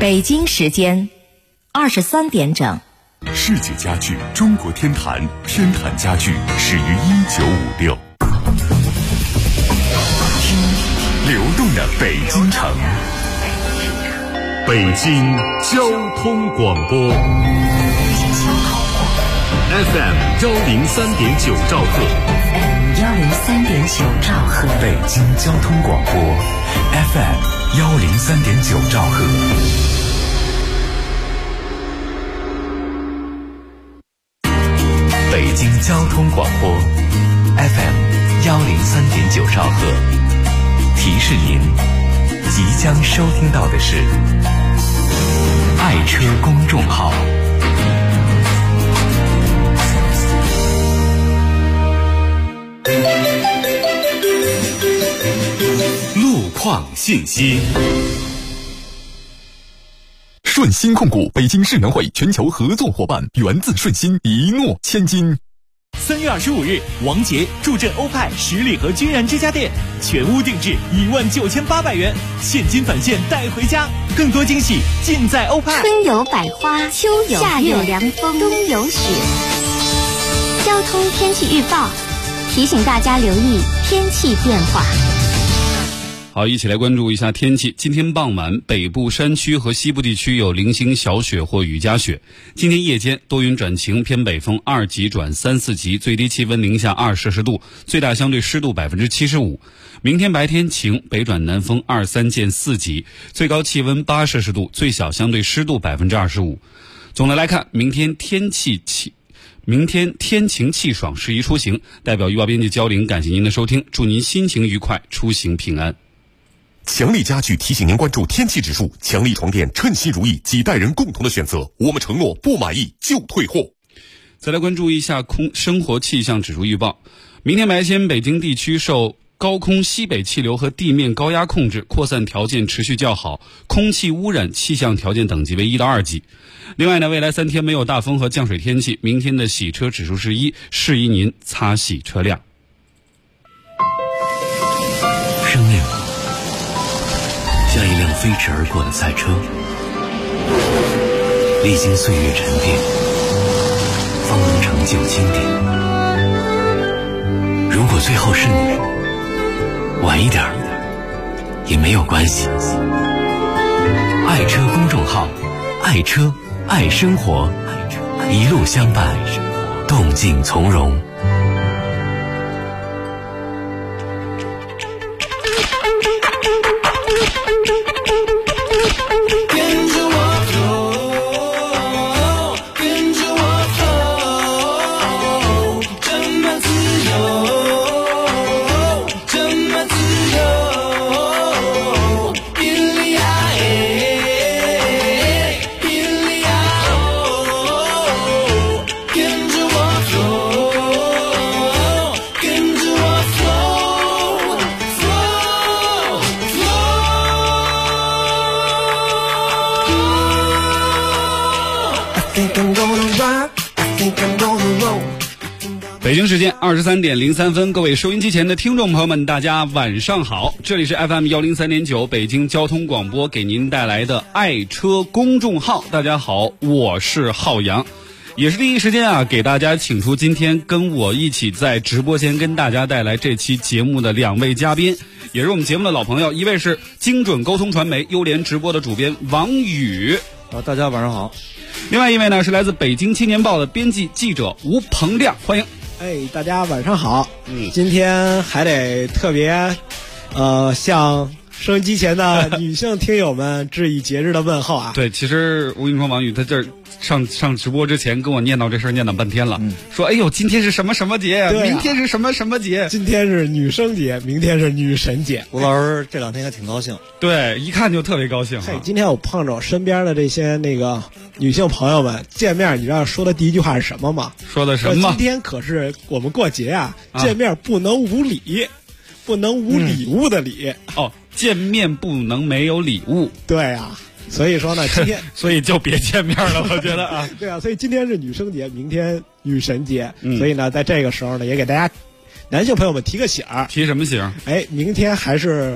北京时间23点整。 世界家具中国天坛，天坛家具始于1956。流动的北京城，北京交通广播 FM 103.9兆赫 103.9兆赫， 北京交通广播 FM 103.9兆赫。北京交通广播 FM 103.9兆赫，提示您即将收听到的是爱车公众号。路况信息。顺鑫控股北京世能会全球合作伙伴，源自顺鑫，一诺千金。 3月25日，王杰助阵欧派十里河君然之家店，全屋定制19800元，现金返现带回家，更多惊喜尽在欧派。 春有百花，秋有夏有凉风，冬有雪。交通天气预报提醒大家留意天气变化。 好，一起来关注一下天气。今天傍晚，北部山区和西部地区有零星小雪或雨夹雪。今天夜间多云转晴，偏北风2级转3、4级，最低气温零下2摄氏度，最大相对湿度75%。明天白天晴，北转南风2、3见4级，最高气温8摄氏度，最小相对湿度25%。总的来看，明天天晴气爽，适宜出行。代表预报编辑焦玲，感谢您的收听，祝您心情愉快，出行平安。 强力家具提醒您关注天气指数，强力床垫称心如意，几代人共同的选择，我们承诺不满意就退货。 再来关注一下生活气象指数预报。明天白天北京地区受高空西北气流和地面高压控制，扩散条件持续较好，空气污染气象条件等级为1到2级。另外呢，未来3天没有大风和降水天气，明天的洗车指数是1，适宜您擦洗车辆。 生命像一辆飞驰而过的赛车，历经岁月沉淀，方能成就经典。如果最后是你，晚一点也没有关系。爱车公众号，爱车爱生活，一路相伴，动静从容。 北京时间23点03分，各位收音机前的听众朋友们，大家晚上好，这里是 FM 103.9北京交通广播给您带来的爱车公众号。大家好，我是浩洋，也是第一时间啊，给大家请出今天跟我一起在直播间跟大家带来这期节目的2位嘉宾，也是我们节目的老朋友，一位是精准沟通传媒优联直播的主编王宇， 大家晚上好。 另外一位呢是来自北京青年报的编辑记者吴鹏亮，欢迎。 大家晚上好。今天还得特别向收音机前的女性听友们致以节日的问候啊。 对，其实我跟你说，王宇他这上直播之前跟我念叨这事儿念叨半天了，说哎呦今天是什么什么节，明天是什么什么节， 今天是女生节，明天是女神节。 吴老师这2天还挺高兴， 对，一看就特别高兴。 今天我碰着我身边的这些女性朋友们见面，你知道说的第一句话是什么吗？ 说的什么？ 今天可是我们过节啊，见面不能无礼，不能无礼物的礼。 见面不能没有礼物。 对啊，所以说呢，今天所以就别见面了，我觉得啊。 对啊，所以今天是女生节，明天女神节，所以呢，在这个时候呢，也给大家男性朋友们提个醒儿。 提什么醒？ 明天还是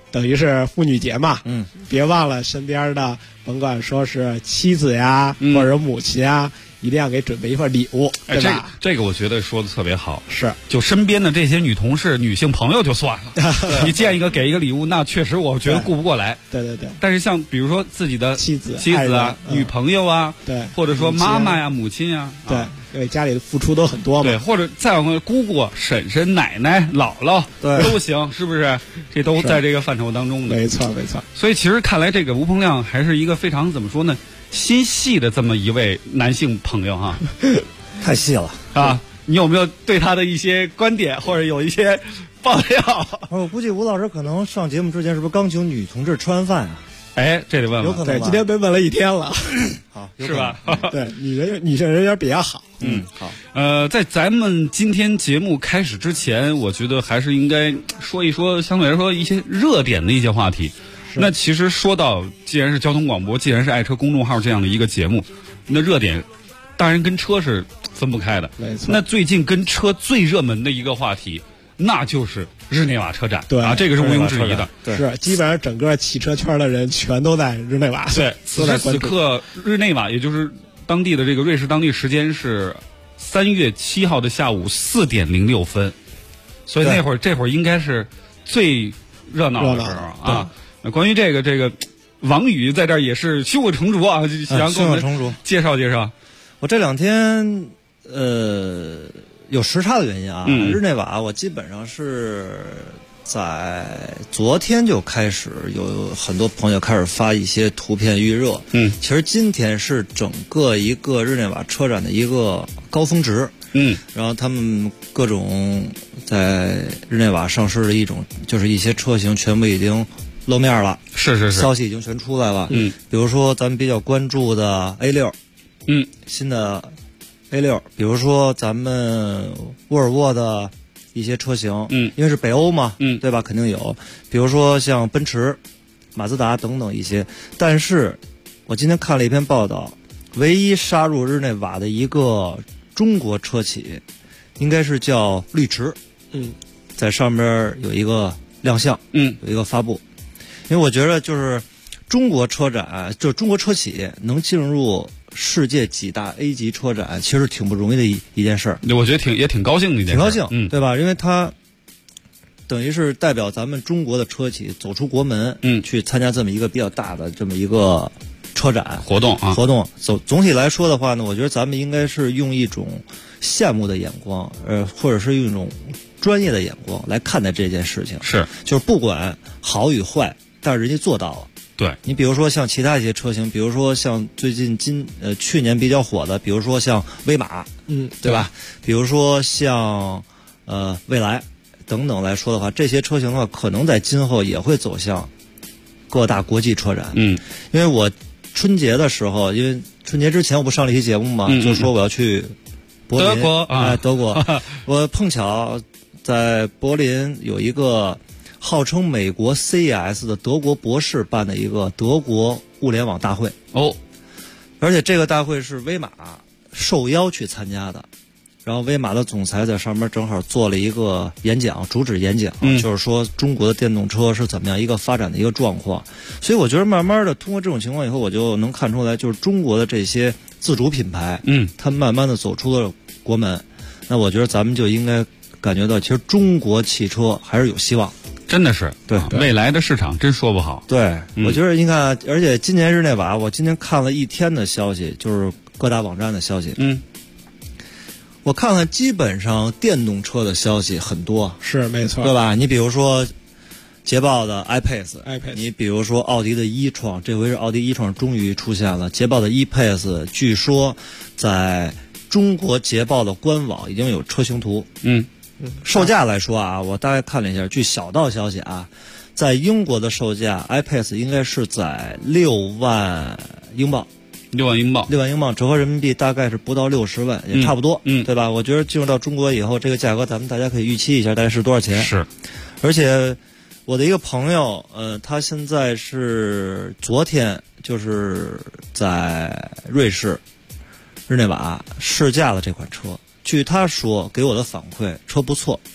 等于是妇女节嘛，别忘了身边的，甭管说是妻子呀，或者母亲呀，一定要给准备一份礼物，对吧？ 这个我觉得说的特别好， 是就身边的这些女同事、女性朋友就算了，你见一个给一个礼物，那确实我觉得顾不过来。 对。 但是像比如说自己的妻子啊、女朋友啊， 对， 或者说妈妈呀、母亲呀， 对，因为家里的付出都很多嘛。 对，或者再往后姑姑、婶婶、奶奶、姥姥， 对， 都行，是不是？这都在这个范畴当中的。 没错。 所以其实看来，这个吴鹏亮还是一个非常怎么说呢？心细的这么一位男性朋友哈， 太细了啊！你有没有对他的一些观点或者有一些爆料？ 我估计吴老师可能上节目之前是不是刚请女同志吃完饭啊？ 哎，这得问问， 有可能吧。 对，今天被问了一天了， 好， 是吧？ 对，女性人缘比较好。 好。 在咱们今天节目开始之前，我觉得还是应该说一说相对来说一些热点的一些话题。那其实说到，既然是交通广播，既然是爱车公众号这样的一个节目，那热点当然跟车是分不开的。 没错。 那最近跟车最热门的一个话题，那就是日内瓦车展。 对啊，这个是毋庸置疑的。 对， 是基本上整个汽车圈的人全都在日内瓦。 对，此时此刻日内瓦，也就是当地的这个瑞士当地时间是3月7号的下午4点06分，所以这会儿应该是最热闹的时候啊。那关于这个王宇在这儿也是胸有成竹啊，想给我们介绍介绍。 我这2天有时差的原因啊，日内瓦我基本上是在昨天就开始有很多朋友开始发一些图片预热。其实今天是整个一个日内瓦车展的一个高峰值。然后他们各种在日内瓦上市的就是一些车型全部已经露面了， 是， 消息已经全出来了。比如说咱们比较关注的 A6，新的 A6，比如说咱们沃尔沃的一些车型，因为是北欧嘛，对吧？肯定有，比如说像奔驰、马自达等等一些。但是我今天看了一篇报道，唯一杀入日内瓦的一个中国车企，应该是叫绿驰，在上边有一个亮相，有一个发布。因为我觉得就是中国车展，就是中国车企能进入世界几大 A 级车展，其实挺不容易的一件事儿。 我觉得也挺高兴的一件事， 挺高兴，对吧？因为它等于是代表咱们中国的车企走出国门，去参加这么一个比较大的这么一个车展活动。 总体来说的话呢，我觉得咱们应该是用一种羡慕的眼光，或者是用一种专业的眼光来看待这件事情。 是， 就是不管好与坏，但是人家做到了。 对， 你比如说像其他一些车型，比如说像最近去年比较火的，比如说像威马，对吧？比如说像蔚来等等来说的话，这些车型的话，可能在今后也会走向各大国际车展。因为我春节的时候，因为春节之前我不上了一期节目嘛，就说我要去柏林，德国，我碰巧在柏林有一个号称美国 CES 的德国博士办的一个德国物联网大会而且这个大会是威马受邀去参加的，然后威马的总裁在上面正好做了一个演讲，主旨演讲，就是说中国的电动车是怎么样一个发展的一个状况。所以我觉得慢慢的通过这种情况以后，我就能看出来，就是中国的这些自主品牌，它慢慢的走出了国门。那我觉得咱们就应该感觉到，其实中国汽车还是有希望。 真的是，对未来的市场真说不好。 对，我觉得你看，而且今年日内瓦，我今天看了一天的消息，就是各大网站的消息。我看看，基本上电动车的消息很多， 是没错， 对吧？你比如说捷豹的 iPace， 你比如说奥迪的e-tron，这回是奥迪e-tron终于出现了。捷豹的 e-pace， 据说在中国捷豹的官网已经有车型图。售价来说啊，我大概看了一下，据小道消息啊，在英国的售价 iPace 应该是在6万英镑。 6万英镑 ，6万英镑折合人民币大概是不到60万，也差不多，对吧？我觉得进入到中国以后，这个价格咱们大家可以预期一下，大概是多少钱？ 是， 而且我的一个朋友，他现在是昨天就是在瑞士日内瓦试驾了这款车。据他说给我的反馈，车不错，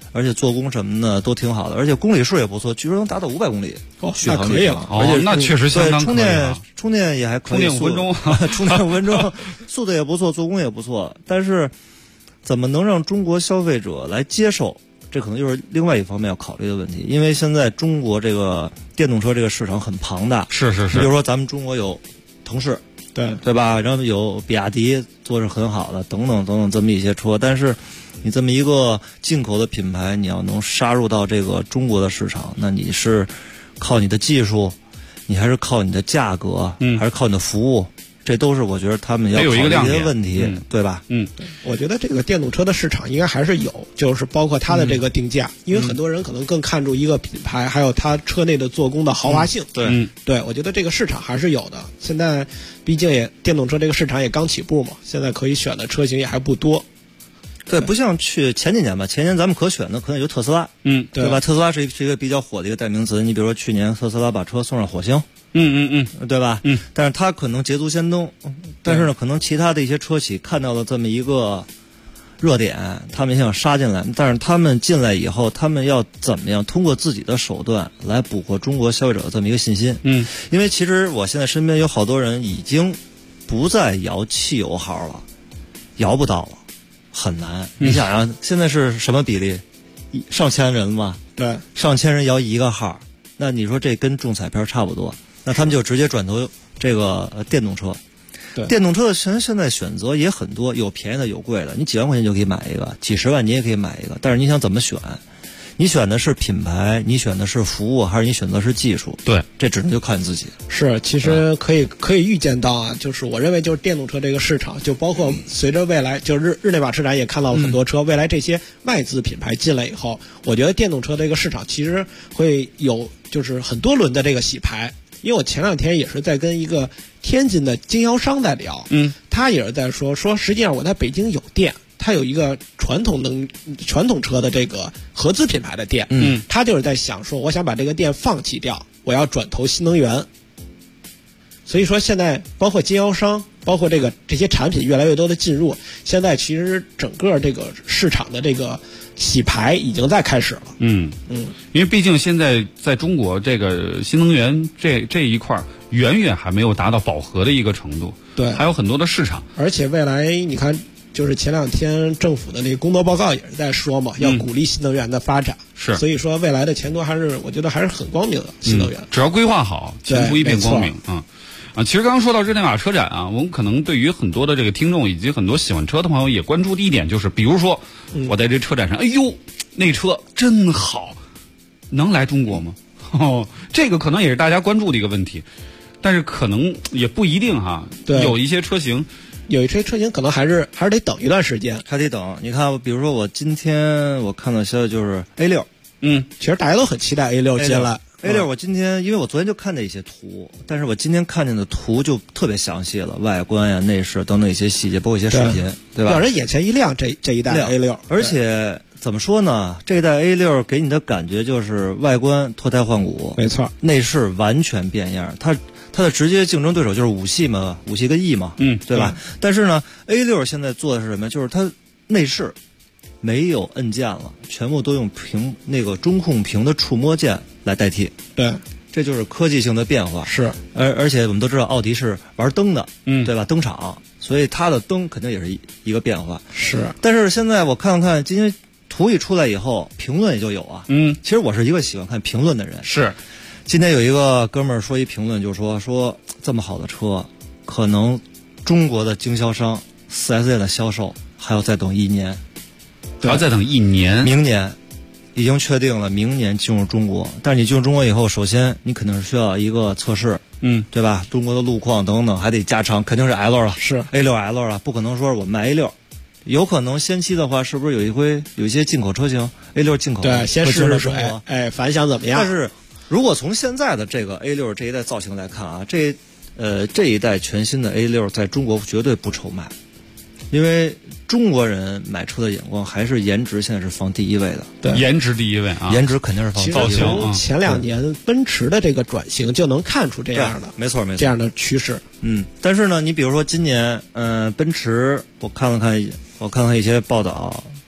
而且做工什么的都挺好的，而且公里数也不错，据说能达到500公里。 那可以了。 而且那确实相当可以了。 充电也还可以， 充电5分钟， 充电5分钟，速度也不错，做工也不错。但是，怎么能让中国消费者来接受？这可能就是另外一方面要考虑的问题。因为现在中国这个电动车这个市场很庞大， 是。 比如说咱们中国有腾势，对吧？然后有比亚迪做是很好的，等等这么一些车，但是你这么一个进口的品牌，你要能杀入到这个中国的市场，那你是靠你的技术，你还是靠你的价格，还是靠你的服务？这都是我觉得他们要考虑的一些问题，对吧？ 我觉得这个电动车的市场应该还是有，就是包括它的这个定价，因为很多人可能更看重一个品牌，还有它车内的做工的豪华性。对，我觉得这个市场还是有的。现在毕竟电动车这个市场也刚起步嘛，现在可以选的车型也还不多。 对，不像前几年吧，前年咱们可选的可能也就特斯拉，对吧？特斯拉是一个比较火的一个代名词。你比如说去年特斯拉把车送上火星，对吧？但是它可能捷足先登，但是呢，可能其他的一些车企看到了这么一个热点，他们想杀进来，但是他们进来以后，他们要怎么样通过自己的手段来捕获中国消费者的这么一个信心？因为其实我现在身边有好多人已经不再摇汽油号了，摇不到了。很难，你想啊，现在是什么比例？上千人嘛， 对， 上千人摇一个号，那你说这跟中彩票差不多，那他们就直接转投这个电动车。 对， 电动车的现在选择也很多，有便宜的有贵的，你几万块钱就可以买一个，几十万你也可以买一个，但是你想怎么选？你选的是品牌，你选的是服务，还是你选择是技术？ 对， 这只能就靠你自己。 是，其实可以预见到啊，就是我认为就是电动车这个市场，就包括随着未来，就是日内瓦车展也看到了很多车，未来这些外资品牌进来以后，我觉得电动车这个市场其实会有就是很多轮的这个洗牌。因为我前两天也是在跟一个天津的经销商在聊，他也是在说实际上我在北京有店。他有一个传统车的这个合资品牌的店，他就是在想说，我想把这个店放弃掉，我要转投新能源。所以说，现在包括经销商，包括这些产品越来越多的进入，现在其实整个这个市场的这个洗牌已经在开始了。因为毕竟现在在中国这个新能源这一块远远还没有达到饱和的一个程度， 对， 还有很多的市场， 而且未来你看。就是前两天政府的那个工作报告也是在说嘛，要鼓励新能源的发展， 是， 所以说未来的前途我觉得还是很光明的。新能源只要规划好，前途一片光明其实刚刚说到日内瓦车展啊，我们可能对于很多的这个听众以及很多喜欢车的朋友也关注的一点就是，比如说我在这车展上，哎呦，那车真好，能来中国吗？这个可能也是大家关注的一个问题，但是可能也不一定哈。 对， 有一些车型。 有一些车型可能还是得等一段时间， 还得等。你看，比如说我今天我看到消息就是 A6， 其实大家都很期待 A6 进来。 A6 我今天因为我昨天就看见一些图，但是我今天看见的图就特别详细了，外观呀、内饰等等一些细节，包括一些视频，对吧？ 让人眼前一亮。这一代 A6， 而且怎么说呢？这一代 A6 给你的感觉就是外观脱胎换骨， 没错， 内饰完全变样。它的直接竞争对手就是武系嘛，武系跟 E 嘛，对吧？但是呢 ，A6 现在做的是什么？就是它内饰没有按键了，全部都用那个中控屏的触摸键来代替。 对， 这就是科技性的变化。 是， 而且我们都知道奥迪是玩灯的，对吧？灯厂，所以它的灯肯定也是一个变化。 是， 但是现在我看今天图一出来以后，评论也就有啊。其实我是一个喜欢看评论的人。 是。 今天有一个哥们儿说一评论，就说这么好的车，可能中国的经销商 4S 店的销售还要再等1年， 还要再等1年， 明年已经确定了，明年进入中国。但是你进入中国以后，首先你肯定是需要一个测试，对吧？中国的路况等等还得加长，肯定是 L 了， 是 A6L 了，不可能说我们卖 A6。有可能先期的话，是不是有一些进口车型 A6 进口？ 对，先试试水，反响怎么样？ 但是如果从现在的这个 A6 这一代造型来看啊，这一代全新的 A6 在中国绝对不愁卖，因为中国人买车的眼光还是颜值，现在是放第一位的。 对， 颜值第一位啊， 颜值肯定是放第一位。 其实从前2年奔驰的这个转型就能看出这样的， 没错， 这样的趋势。 但是呢，你比如说今年，奔驰，我看了看一些报道，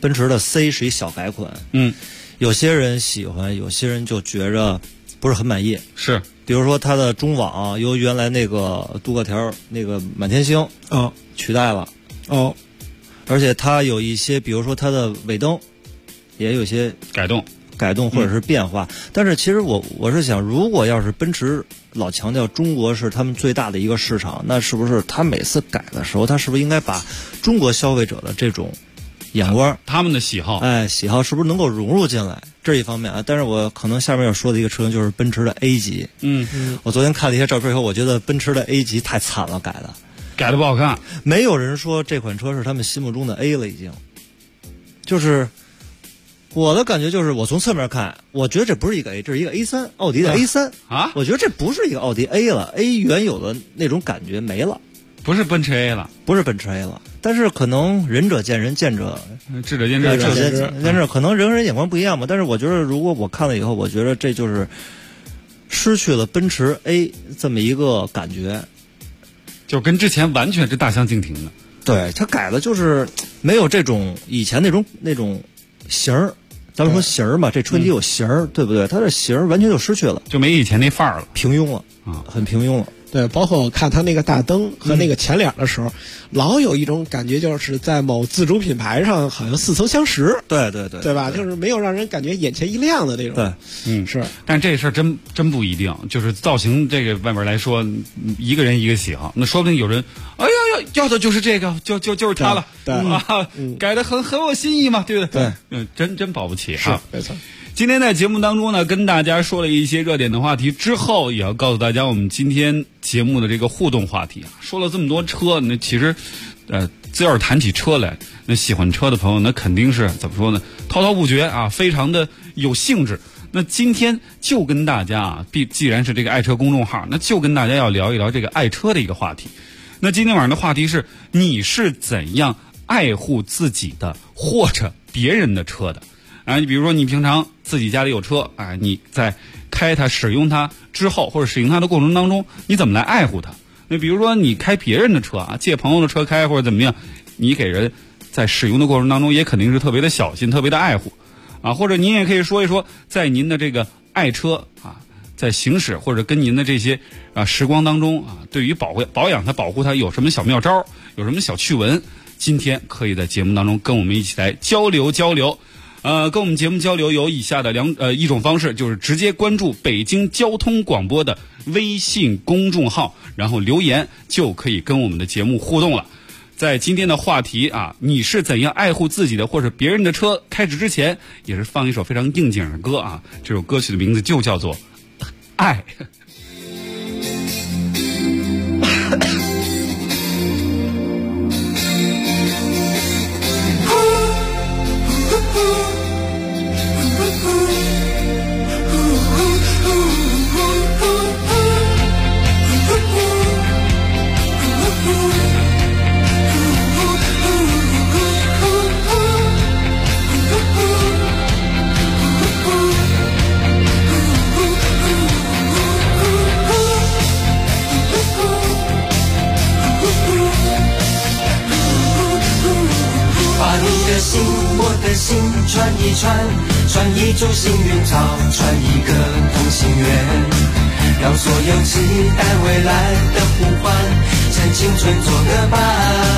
奔驰的 C 是一小改款，有些人喜欢，有些人就觉着不是很满意。 是， 比如说它的中网由原来那个镀铬条那个满天星取代了而且它有一些，比如说它的尾灯也有一些改动或者是变化。但是其实我是想，如果要是奔驰老强调中国是他们最大的一个市场，那是不是他每次改的时候，他是不是应该把中国消费者的这种眼光、 他们的喜好是不是能够融入进来？这是一方面啊。但是我可能下面要说的一个车型就是奔驰的 A 级。我昨天看了一些照片以后，我觉得奔驰的 A 级太惨了，改的不好看。 没有人说这款车是他们心目中的 A 了，已经。就是我的感觉就是，我从侧面看，我觉得这不是一个 A， 这是一个 A3， 奥迪的 A3 啊。 我觉得这不是一个奥迪 A 了 ，A 原有的那种感觉没了， 不是奔驰 A 了， 但是可能仁者见仁，智者见智，可能人和人眼光不一样嘛。但是我觉得，如果我看了以后，我觉得这就是失去了奔驰 A 这么一个感觉， 就跟之前完全是大相径庭的。 对，它改的就是没有这种以前那种型儿。咱们说型儿嘛，这春季有型儿，对不对？它这型儿完全就失去了， 就没以前那范儿了， 平庸了很平庸了。 对，包括我看它那个大灯和那个前脸的时候，老有一种感觉，就是在某自主品牌上好像似曾相识。 对吧？就是没有让人感觉眼前一亮的那种。 对， 是。 但这事儿真不一定，就是造型这个外面来说，一个人一个喜好，那说不定有人，哎呀要的就是这个，就是它了，改的很我心意嘛，对不对？对，真保不齐啊，没错。 今天在节目当中呢，跟大家说了一些热点的话题之后，也要告诉大家我们今天节目的这个互动话题啊。说了这么多车，那其实，只要是谈起车来，那喜欢车的朋友，那肯定是怎么说呢？滔滔不绝啊，非常的有兴致。那今天就跟大家啊，既然是这个爱车公众号，那就跟大家要聊一聊这个爱车的一个话题。那今天晚上的话题是：你是怎样爱护自己的或者别人的车的？你比如说你平常自己家里有车，你在开它、使用它之后，或者使用它的过程当中，你怎么来爱护它？那比如说你开别人的车借朋友的车开或者怎么样，你给人在使用的过程当中也肯定是特别的小心、特别的爱护或者您也可以说一说，在您的这个爱车在行驶或者跟您的这些时光当中对于保养它、保护它有什么小妙招，有什么小趣闻？今天可以在节目当中跟我们一起来交流。跟我们节目交流有以下的一种方式，就是直接关注北京交通广播的微信公众号，然后留言就可以跟我们的节目互动了。在今天的话题你是怎样爱护自己的或者别人的车？开始之前也是放一首非常应景的歌这首歌曲的名字就叫做《爱》。 穿一株幸运草，穿一个同心圆，让所有期待未来的呼唤，趁青春做个伴。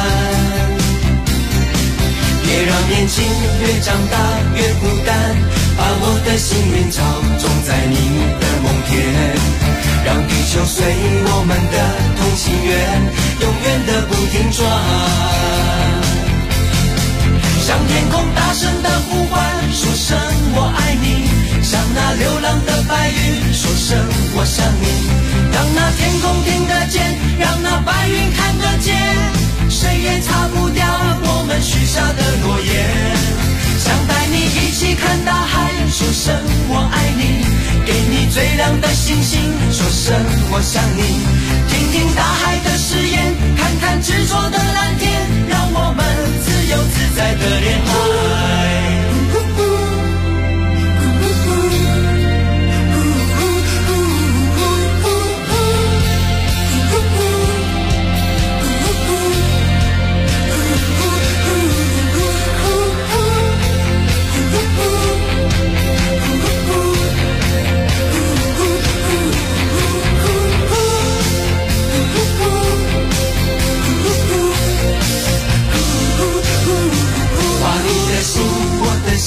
别让年轻越长大越孤单，把我的幸运草种在你的梦田，让地球随我们的同心圆，永远的不停转。向天空大声的呼唤，说声我爱你，向那流浪的白云说声我想你，让那天空听得见，让那白云看得见，谁也擦不掉我们许下的诺言。想带你一起看大海，说声我爱你，给你最亮的星星，说声我想你，听听大海的誓言，看看执着的蓝天，让我们自由自在的恋爱。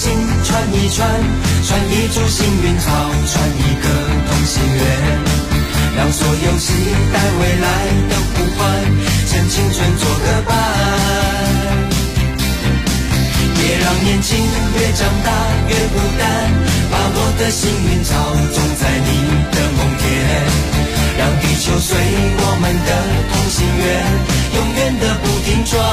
心传一传，传一株幸运草，传一个同心圆。让所有期待未来的呼唤，趁青春做个伴。别让年轻越长大越孤单，把我的幸运草种在你的梦田。让地球随我们的同心圆，永远的不停转。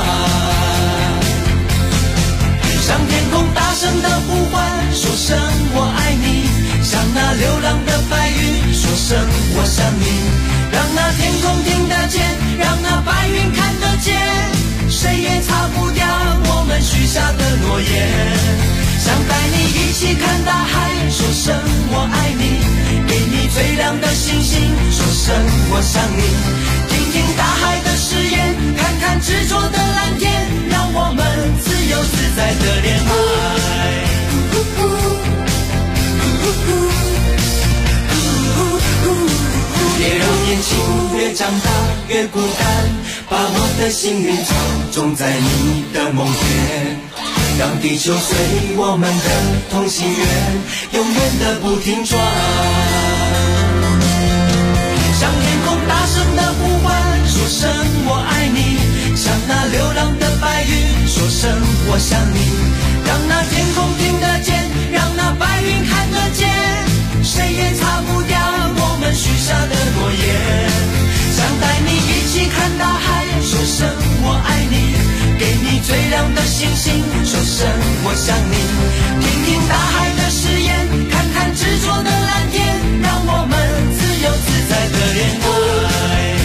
向天空大声的呼唤，说声我爱你。向那流浪的白云说声我想你。让那天空听得见，让那白云看得见，谁也擦不掉我们许下的诺言。想带你一起看大海，说声我爱你。给你最亮的星星，说声我想你。听听大海的誓言，看看执着的蓝天，让我们自由自在的恋爱。别让年轻越长大越孤单，把我的幸运草种在你的梦田。让地球随我们的同心圆，永远的不停转。向天空大声的呼唤，说声我爱你。向那流浪的白云说声我想你。让那天空听得见，让那白云看得见，谁也擦不掉我们许下的诺言。想带你一起看大海，说声我爱你。给你最亮的星星，说声我想你。听听大海的誓言，看看执着的蓝天，让我们自由自在的恋爱。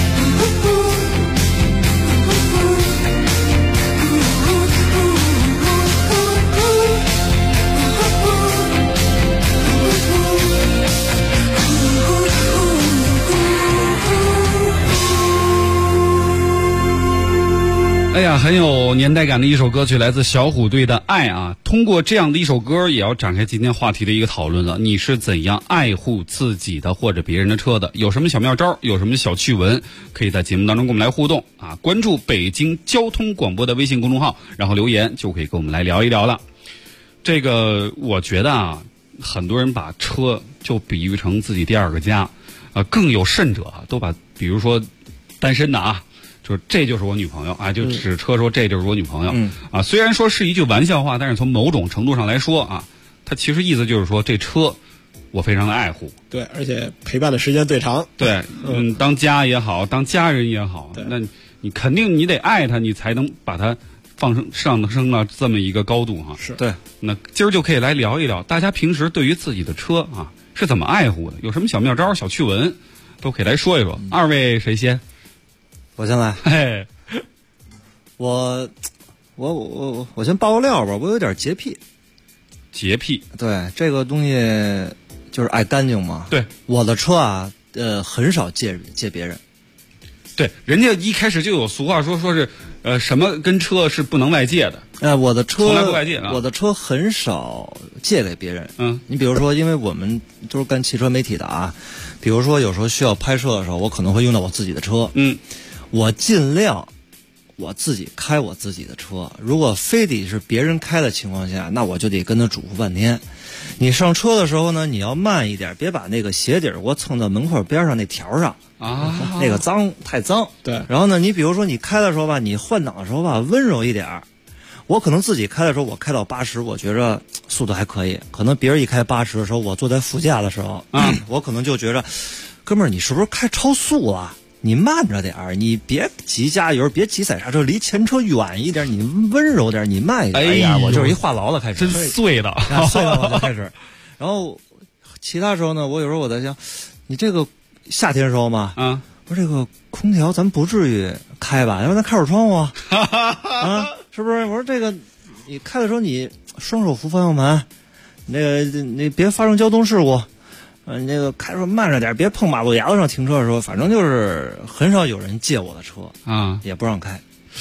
哎呀，很有年代感的一首歌曲，来自小虎队的《爱》啊。通过这样的一首歌，也要展开今天话题的一个讨论了。你是怎样爱护自己的或者别人的车的？有什么小妙招？有什么小趣闻？可以在节目当中跟我们来互动啊！关注北京交通广播的微信公众号，然后留言就可以跟我们来聊一聊了。这个我觉得啊，很多人把车就比喻成自己第二个家，更有甚者都把，比如说单身的啊。就这就是我女朋友啊，就指车说这就是我女朋友啊。虽然说是一句玩笑话，但是从某种程度上来说啊，它其实意思就是说这车我非常的爱护。 对，而且陪伴的时间最长。 对，当家也好，当家人也好，那你肯定你得爱它，你才能把它上升到这么一个高度哈。 是对。那今儿就可以来聊一聊，大家平时对于自己的车啊是怎么爱护的，有什么小妙招、小趣闻，都可以来说一说。二位谁先？ 我先来。 嘿， 我先爆个料吧，我有点洁癖。 洁癖， 对这个东西就是爱干净嘛。 对， 我的车啊，很少借别人。 对，人家一开始就有俗话说是，什么跟车是不能外借的。 我的车从来不外借啊。 我的车很少借给别人。 嗯， 你比如说，因为我们都是干汽车媒体的啊，比如说有时候需要拍摄的时候，我可能会用到我自己的车。 嗯。 我尽量我自己开我自己的车，如果非得是别人开的情况下，那我就得跟他嘱咐半天。你上车的时候呢，你要慢一点，别把那个鞋底给我蹭到门框边上那条上啊， 那个太脏。 对。 然后呢，你比如说你开的时候吧，你换挡的时候吧，温柔一点。我可能自己开的时候，我开到80，我觉着速度还可以。可能别人一开80的时候，我坐在副驾的时候，我可能就觉着，哥们儿，你是不是开超速啊？你慢着点儿，你别急加油，别急踩刹车，离前车远一点，你温柔点，你慢一点。哎呀，我就是一话痨了，开始真碎的， 碎了我就开始。然后其他时候呢，我有时候我在想，你这个夏天时候嘛，我说这个空调咱不至于开吧，要不咱开会窗户啊，是不是？我说这个你开的时候你双手扶方向盘，你别发生交通事故。那个开车慢着点，别碰马路牙子上停车的时候，反正就是很少有人借我的车啊， 也不让开。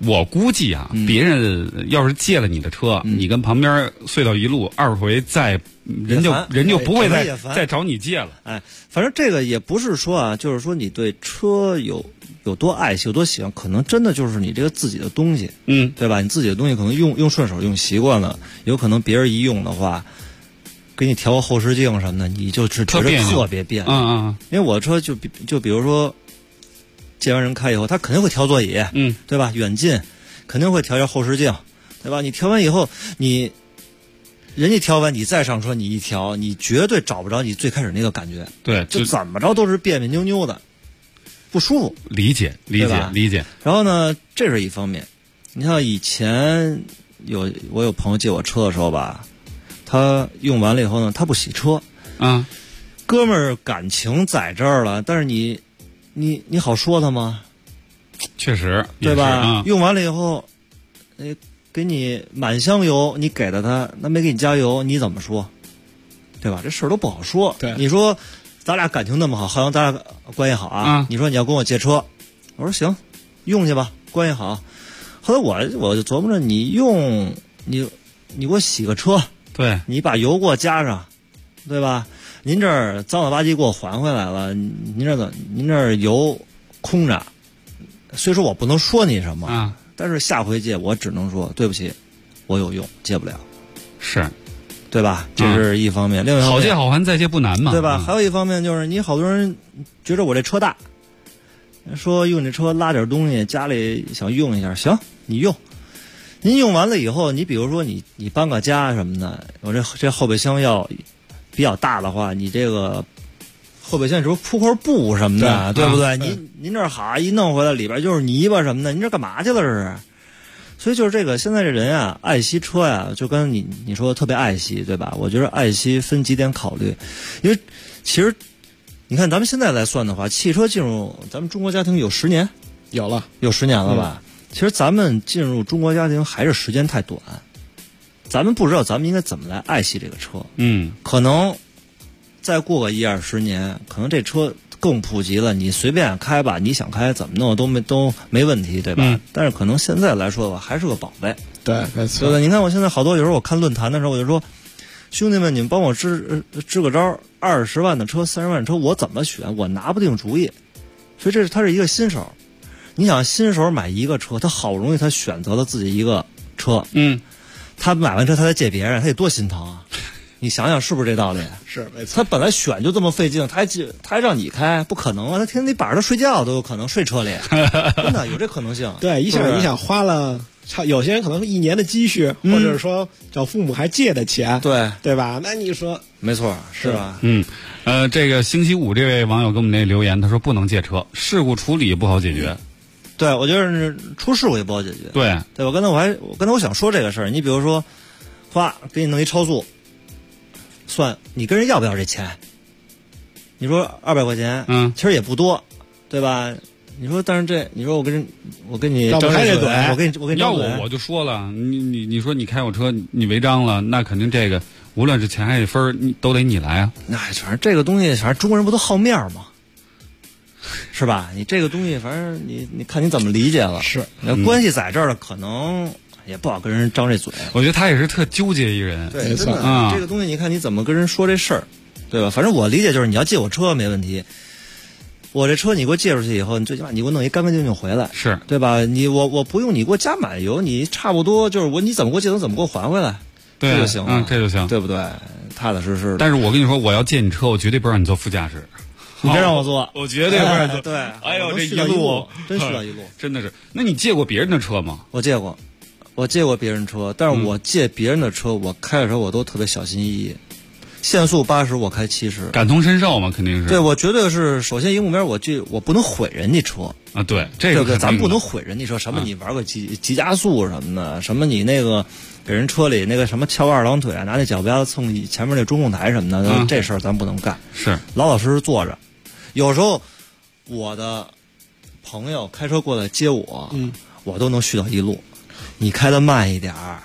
我估计啊，别人要是借了你的车，你跟旁边隧道一路2回再人就不会再找你借了。 哎，反正这个也不是说啊，就是说你对车有多爱惜，有多喜欢，可能真的就是你这个自己的东西，对吧？你自己的东西可能用顺手用习惯了，有可能别人一用的话，给你调个后视镜什么的，你就是觉得特别别扭。因为我车就比如说。借完人开以后，他肯定会调座椅，对吧？远近肯定会调一下后视镜，对吧？你调完以后，人家调完，你再上车，你一调，你绝对找不着你最开始那个感觉， 对， 就怎么着都是别别扭扭的，不舒服。 理解。 然后呢，这是一方面。你像以前我有朋友借我车的时候吧，他用完了以后呢，他不洗车，哥们儿感情在这儿了，但是你好说他吗？ 确实， 对吧？用完了以后，给你满箱油，你给了他，那没给你加油，你怎么说？对吧？这事儿都不好说。 对， 你说咱俩感情那么好，好像咱俩关系好啊。你说你要跟我借车，我说行，用去吧，关系好。后来我就琢磨着，你用你给我洗个车， 对， 你把油给我加上，对吧？您这儿脏了吧唧给我还回来了，您这儿油空着，虽说我不能说你什么，但是下回借我只能说对不起，我有用，借不了， 是， 对吧？这是一方面，另外一方面好借好还，再借不难嘛， 对吧？还有一方面就是你好多人觉得我这车大，说用这车拉点东西，家里想用一下，行，你用。您用完了以后，你比如说你搬个家什么的，我这后备箱要比较大的话，你这个后备箱是不是铺块布什么的，对不对？您这好一弄回来，里边就是泥巴什么的，您这干嘛去了这是？所以就是这个，现在这人啊，爱惜车呀，就跟你说的特别爱惜，对吧？我觉得爱惜分几点考虑，因为其实你看咱们现在来算的话，汽车进入咱们中国家庭有10年，有10年了吧？其实咱们进入中国家庭还是时间太短。咱们不知道咱们应该怎么来爱惜这个车，可能再过个10-20年，可能这车更普及了，你随便开吧，你想开怎么弄都没问题，对吧？但是可能现在来说的话，还是个宝贝， 对，没错。 对的，你看我现在好多有时候我看论坛的时候，我就说，兄弟们，你们帮我支个招，20万的车、30万的车，我怎么选？我拿不定主意。所以他是一个新手，你想新手买一个车，他好容易他选择了自己一个车，他买完车他再借别人，他得多心疼啊！你想想是不是这道理？ 是没错。 他本来选就这么费劲，他还让你开，不可能啊！他天天得把着他睡觉都有可能睡车里，真的有这可能性。 对，你想花了，有些人可能1年的积蓄，或者说找父母还借的钱，对吧？那你说没错，是吧？ 这个星期五这位网友给我们那留言，他说不能借车，事故处理不好解决。 对，我觉得出事故也不好解决。对，我刚才我想说这个事儿，你比如说，给你弄一超速，算你跟人要不要这钱？你说200块钱，其实也不多，对吧？你说，但是你说我跟你张这嘴，我跟你要我就说了，你说你开我车，你违章了，那肯定这个无论是钱还是分都得你来啊。 那反正这个东西，反正中国人不都好面吗？是吧？你这个东西，反正你看你怎么理解了。 是， 关系在这儿了，可能也不好跟人张这嘴。 我觉得他也是特纠结一个人。 对，真的，这个东西你看你怎么跟人说这事儿，对吧？反正我理解就是你要借我车没问题，我这车你给我借出去以后，你最起码你给我弄一干干净净回来， 是对吧？我不用你给我加满油，你差不多就是你怎么给我借走，怎么给我还回来， 对， 这就行了， 这就行， 对不对？踏踏实实的。 但是我跟你说，我要借你车，我绝对不让你坐副驾驶。 你别让我坐， 我绝对不让你坐。 对， 哎呦，这一路真去了一路， 真的是。那你借过别人的车吗？ 我借过别人车，但是我借别人的车，我开的时候我都特别小心翼翼。限速80，我开70， 感同身受嘛，肯定是。 对，我绝对是首先一个目标，我不能毁人家车啊。对，这个咱不能毁人家车。什么你玩个急加速什么的，什么你那个给人车里那个什么翘2郎腿啊，拿那脚丫子蹭前面那中控台什么的，这事儿咱不能干。 是， 老老实实坐着。有时候我的朋友开车过来接我，我都能续到一路。你开的慢一点儿，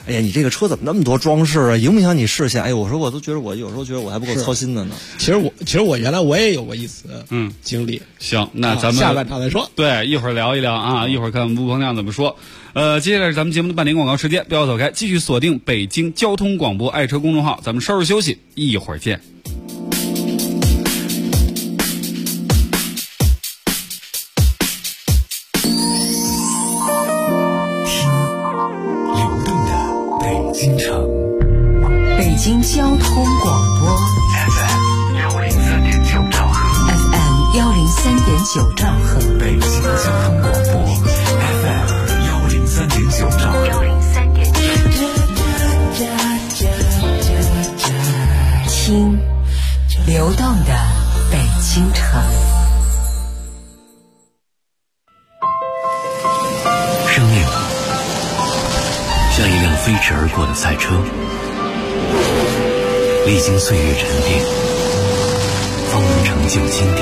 哎呀，你这个车怎么那么多装饰啊？影不影响你视线？哎，我说我都觉得我有时候觉得我还不够操心的呢。 其实我原来我也有过一次经历。 行，那咱们下半场再说。 对，一会儿聊一聊啊，一会儿看吴鹏亮怎么说。接下来是咱们节目的半点广告时间，不要走开，继续锁定北京交通广播爱车公众号，咱们稍事休息，一会儿见。 京城， 北京交通广播 FM 103.9兆赫 FM 103.9兆赫， 北京交通广播 FM 103.9兆赫听流动的北京城。 生命像一辆飞驰而过的赛车，历经岁月沉淀，方能成就经典。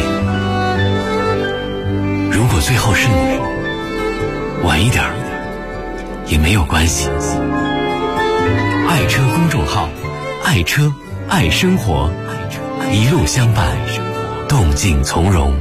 如果最后是你，晚一点也没有关系。爱车公众号，爱车爱生活，一路相伴，动静从容。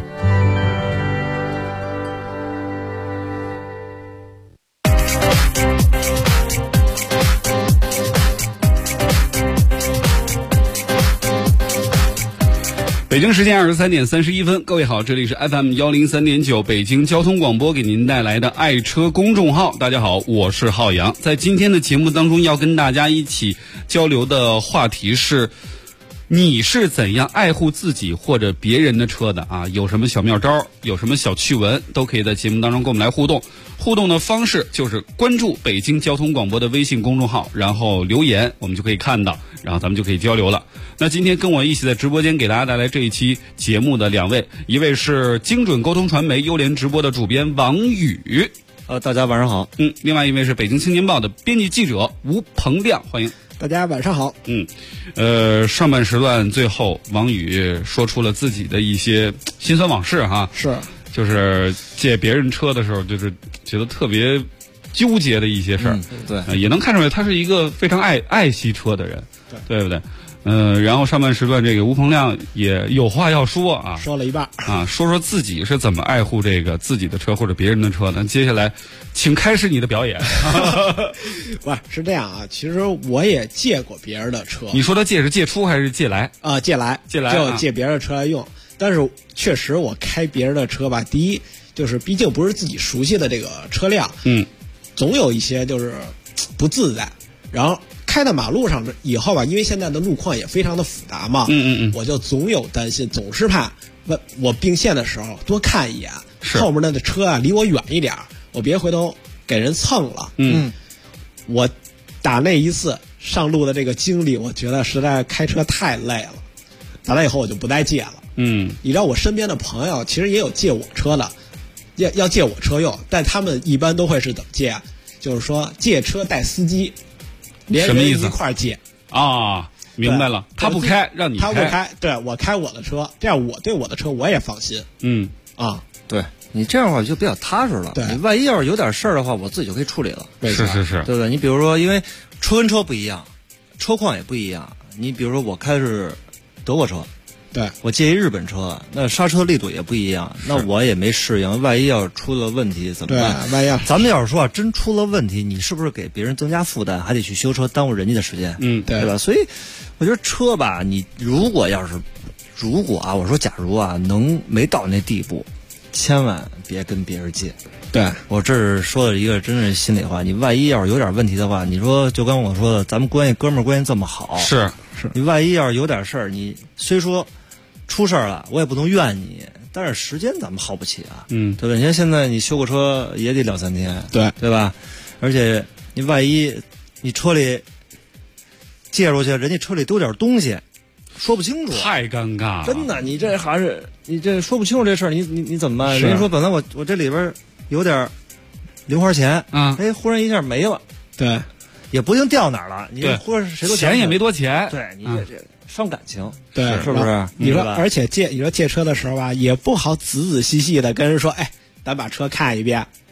北京时间23点31分，各位好，这里是 FM 103.9北京交通广播给您带来的爱车公众号。大家好，我是浩洋。在今天的节目当中，要跟大家一起交流的话题是：你是怎样爱护自己或者别人的车的啊？有什么小妙招，有什么小趣闻，都可以在节目当中跟我们来互动。互动的方式就是关注北京交通广播的微信公众号，然后留言，我们就可以看到，然后咱们就可以交流了。那今天跟我一起在直播间给大家带来这一期节目的两位，一位是精准沟通传媒优联直播的主编王宇， 大家晚上好。 另外一位是北京青年报的编辑记者吴鹏亮，欢迎。 大家晚上好。 上半时段最后，王宇说出了自己的一些辛酸往事哈， 是，就是借别人车的时候，就是觉得特别纠结的一些事儿。 对， 也能看出来他是一个非常爱惜车的人，对不对？然后上半时段这个吴鹏亮也有话要说啊， 说了一半啊，说自己是怎么爱护这个自己的车或者别人的车的。接下来，请开始你的表演。 不是这样啊，其实我也借过别人的车。 你说的借是借出还是借来？ 借来，就借别人的车来用。但是确实我开别人的车吧，第一就是毕竟不是自己熟悉的这个车辆，总有一些就是不自在，然后开到马路上以后吧，因为现在的路况也非常的复杂嘛，我就总有担心，总是怕我并线的时候多看一眼，后面的车啊离我远一点，我别回头给人蹭了。我打那一次上路的这个经历，我觉得实在开车太累了，打那以后我就不再借了。你知道我身边的朋友其实也有借我车的，要借我车用，但他们一般都会是怎么借啊？就是说借车带司机。连人一块借啊，明白了。他不开，让你开。 他不开，对，我开我的车，这样我对我的车我也放心。 对，你这样的话就比较踏实了。 对， 你万一要是有点事儿的话，我自己就可以处理了。 是， 对不对？你比如说，因为车跟车不一样，车况也不一样。你比如说，我开的是德国车。 对， 我借一日本车，那刹车力度也不一样，那我也没适应，万一要出了问题怎么办？ 对，万一咱们要是说真出了问题，你是不是给别人增加负担，还得去修车，耽误人家的时间？对吧？所以我觉得车吧，你如果我说假如啊，能没到那地步，千万别跟别人借。 对， 我这是说的一个真是心里话，你万一要是有点问题的话，你说就跟我说的，咱们哥们儿关系这么好， 是， 你万一要是有点事儿，你虽说出事儿了，我也不能怨你，但是时间咱们耗不起啊，对吧？你看现在你修个车也得2-3天，对吧？而且你万一你车里借出去，人家车里丢点东西，说不清楚， 太尴尬了。 真的，你这还是你这说不清楚这事儿，你怎么办？人家说本来我这里边有点零花钱，忽然一下没了， 对， 也不一定掉哪儿了，你忽然谁都钱也没多钱， 对你这伤感情， 对， 是不是？ 你说，而且借车的时候吧，也不好仔仔细细的跟人说，咱把车看一遍，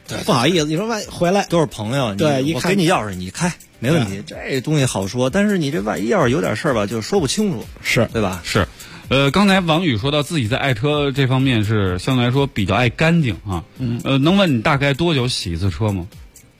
对，不好意思，你说万一回来都是朋友， 对， 我给你钥匙，你开没问题，这东西好说。但是你这万一要是有点事儿吧，就说不清楚， 是对吧？ 是。刚才王宇说到自己在爱车这方面是相对来说比较爱干净啊。能问你大概多久洗一次车吗？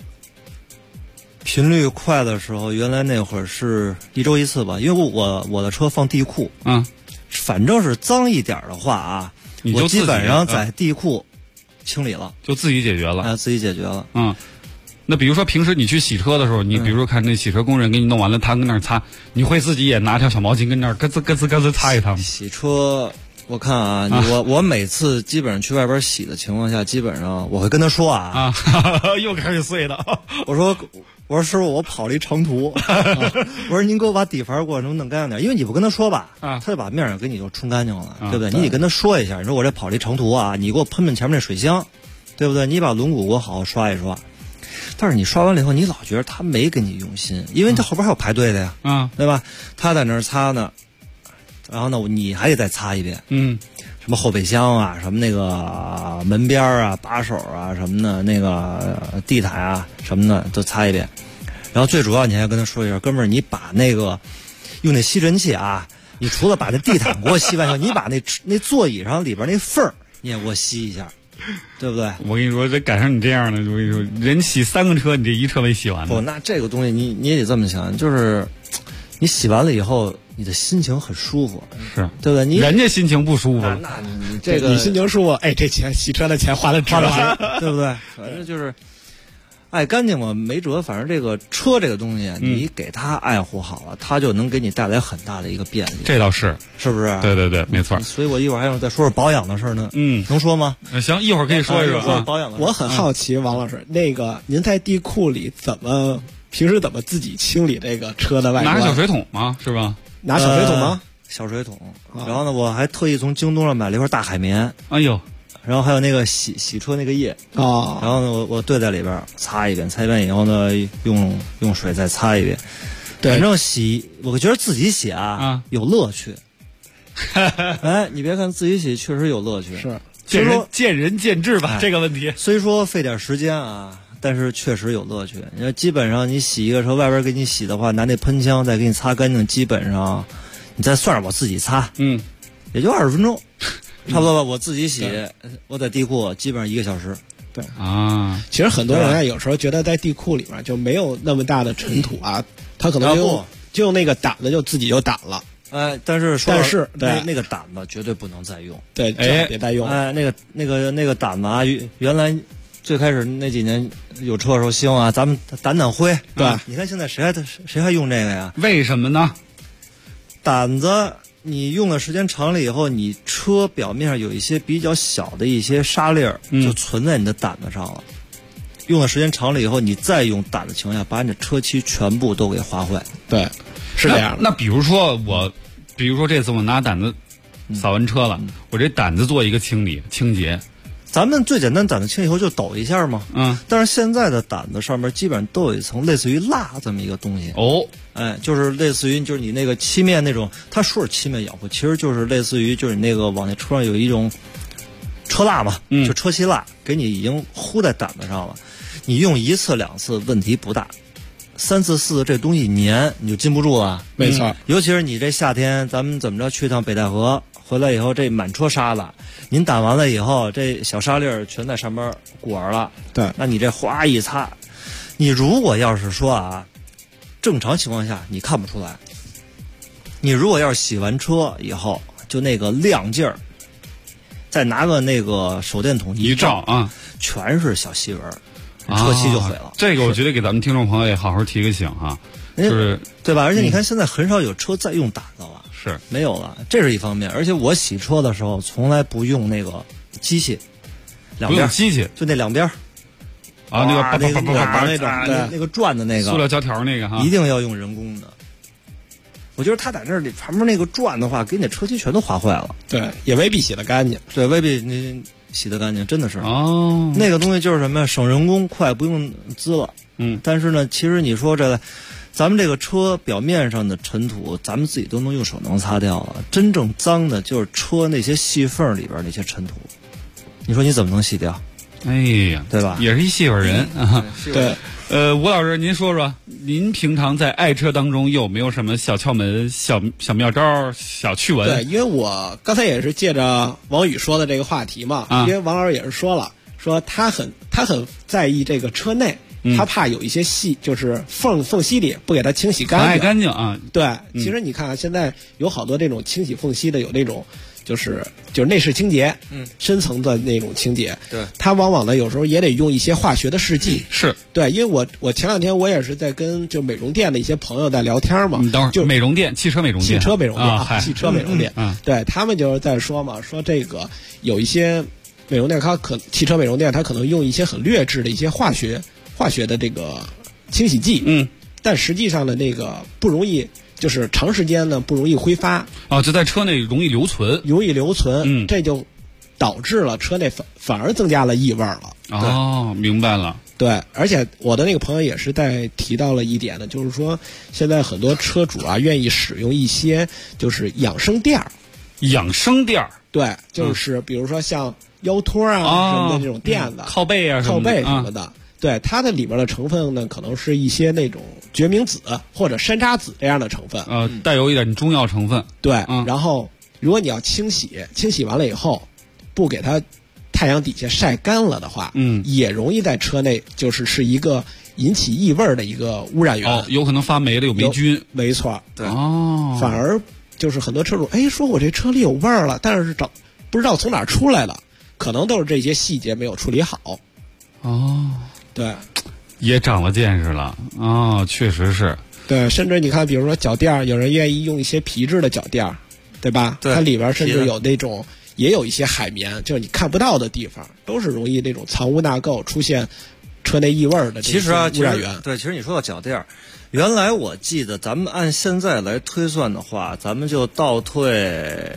频率快的时候，原来那会儿是1周1次吧，因为我的车放地库，反正是脏一点的话啊，我基本上在地库清理了， 就自己解决了， 自己解决了。 那比如说平时你去洗车的时候，你比如说看那洗车工人给你弄完了，他跟那儿擦，你会自己也拿条小毛巾跟那儿咯吱咯吱咯吱擦一趟吗？ 洗车，我看啊，我每次基本上去外边洗的情况下，基本上我会跟他说又开始碎了。 我说师傅，我跑了一长途，我说您给我把底盘给我弄干净点，因为你不跟他说吧，他就把面儿给你就冲干净了，对不对？你得跟他说一下，你说我这跑了一长途啊，你给我喷前面那水箱，对不对？你把轮毂给我好好刷一刷。但是你刷完了以后，你老觉得他没跟你用心，因为他后边还有排队的呀，对吧？他在那儿擦呢，然后呢，你还得再擦一遍，什么后备箱啊，什么那个门边啊、把手啊什么的，那个地毯啊什么的都擦一遍。然后最主要，你还要跟他说一下，哥们儿，你把那个用那吸尘器啊，你除了把那地毯给我吸完以后，你把那座椅上里边那缝儿你也给我吸一下。对不对？ 我跟你说，这赶上你这样的，我跟你说，人洗3个车，你这一车没洗完呢。 不，那这个东西你也得这么想，就是你洗完了以后，你的心情很舒服， 是对不对？ 人家心情不舒服， 那你这个你心情舒服，这钱洗车的钱花的值了， 对不对？反正就是爱干净嘛，没辙。反正这个车这个东西，你给它爱护好了，它就能给你带来很大的一个便利。 这倒是， 是不是？ 对对对，没错。 所以我一会儿还想再说说保养的事儿呢。能说吗？ 行，一会儿可以说一说保养的。 我很好奇，王老师，那个您在地库里平时怎么自己清理这个车的外观？ 拿小水桶吗？是吧？ 拿小水桶吗？ 小水桶。然后呢，我还特意从京东上买了一块大海绵。 哎呦。 然后还有那个洗车那个液然后呢，我兑在里边擦一遍，擦一遍以后呢，用水再擦一遍。对，反正我觉得自己洗有乐趣。哎，你别看自己洗确实有乐趣， 是见仁见智吧，这个问题。 虽说费点时间但是确实有乐趣。你说基本上你洗一个车，外边给你洗的话，拿那喷枪再给你擦干净，基本上你再算上我自己擦，也就20分钟。差不多吧，我自己洗，我在地库基本上1个小时。 对其实很多人有时候觉得在地库里面就没有那么大的尘土他可能就用那个掸子就自己就掸了。 但是对那个掸子绝对不能再用。 对，别再用。 那个掸子原来最开始那几年有车的时候希望咱们掸灰。 对， 你看现在谁还用这个呀？ 为什么呢？ 掸子。你用的时间长了以后，你车表面上有一些比较小的一些沙粒儿，就存在你的掸子上了。用的时间长了以后，你再用掸子情况下，把你的车漆全部都给划坏。 对，是这样的。 那比如说这次我拿掸子扫完车了，我这掸子做一个清洁。 咱们最简单掸子清以后就抖一下嘛。但是现在的掸子上面基本上都有一层类似于蜡这么一个东西。就是类似于就是你那个漆面那种，它说是漆面养护，其实就是类似于就是你那个往那车上有一种车蜡嘛，就车漆蜡，给你已经糊在掸子上了。你用1次2次问题不大，3次4次这东西粘你就禁不住了。 没错， 尤其是你这夏天，咱们怎么着去趟北戴河，回来以后这满车沙子，您掸完了以后，这小沙粒儿全在上边裹着了。 对， 那你这哗一擦，你如果要是说正常情况下你看不出来，你如果要是洗完车以后，就那个亮劲儿，再拿个那个手电筒一照全是小细纹，车漆就毁了。 这个我觉得给咱们听众朋友也好好提个醒就是对吧？而且你看现在很少有车再用掸子了， 是没有了，这是一方面。而且我洗车的时候从来不用那个机器，两边机器就那两边。 那个那种那个转的那个塑料胶条那个一定要用人工的。我觉得他在那里旁边那个转的话，给你的车漆全都划坏了。 对，也未必洗得干净。 对，未必你洗得干净，真的是。那个东西就是什么呀？省人工，快，不用滋了。但是呢，其实你说咱们这个车表面上的尘土，咱们自己都能用手能擦掉了。真正脏的就是车那些细缝里边那些尘土，你说你怎么能洗掉？ 哎呀， 对吧？ 也是一细水人啊。 对。 吴老师，您说说，您平常在爱车当中有没有什么小窍门、小妙招、小趣闻？ 对，因为我刚才也是借着王宇说的这个话题嘛，因为王老师也是说了，说他很在意这个车内，他怕有一些细，就是缝隙里不给它清洗干净， 爱干净啊。 对，其实你看啊，现在有好多这种清洗缝隙的，有那种就是内饰清洁，深层的那种清洁， 对， 它往往呢有时候也得用一些化学的试剂， 是对，因为我前两天我也是在跟就美容店的一些朋友在聊天嘛， 你等会儿，就美容店，汽车美容店， 汽车美容店，对他们就是在说嘛，说这个有一些美容店，汽车美容店它可能用一些很劣质的一些化学的这个清洗剂，但实际上的那个不容易。就是长时间呢不容易挥发就在车内容易留存， 这就导致了车内反而增加了异味了。 明白了。 对，而且我的那个朋友也是在提到了一点呢，就是说现在很多车主啊愿意使用一些就是养生垫儿，对，就是比如说像腰托啊什么的这种垫子， 靠背什么的。对，它的里边的成分呢，可能是一些那种决明子或者山楂子这样的成分， 带有一点中药成分。 对，然后如果你要清洗完了以后，不给它太阳底下晒干了的话，也容易在车内是一个引起异味的一个污染源， 有可能发霉了，有霉菌。 没错， 对， 反而就是很多车主，说我这车里有味儿了，但是不知道从哪儿出来的，可能都是这些细节没有处理好。对， 也长了见识了确实是。 对，甚至你看，比如说脚垫，有人愿意用一些皮质的脚垫，对吧？ 对， 它里边甚至有那种，也有一些海绵，就是你看不到的地方，都是容易那种藏污纳垢、出现车内异味的这些污染源。 对，其实你说到脚垫，原来我记得咱们按现在来推算的话，咱们就倒退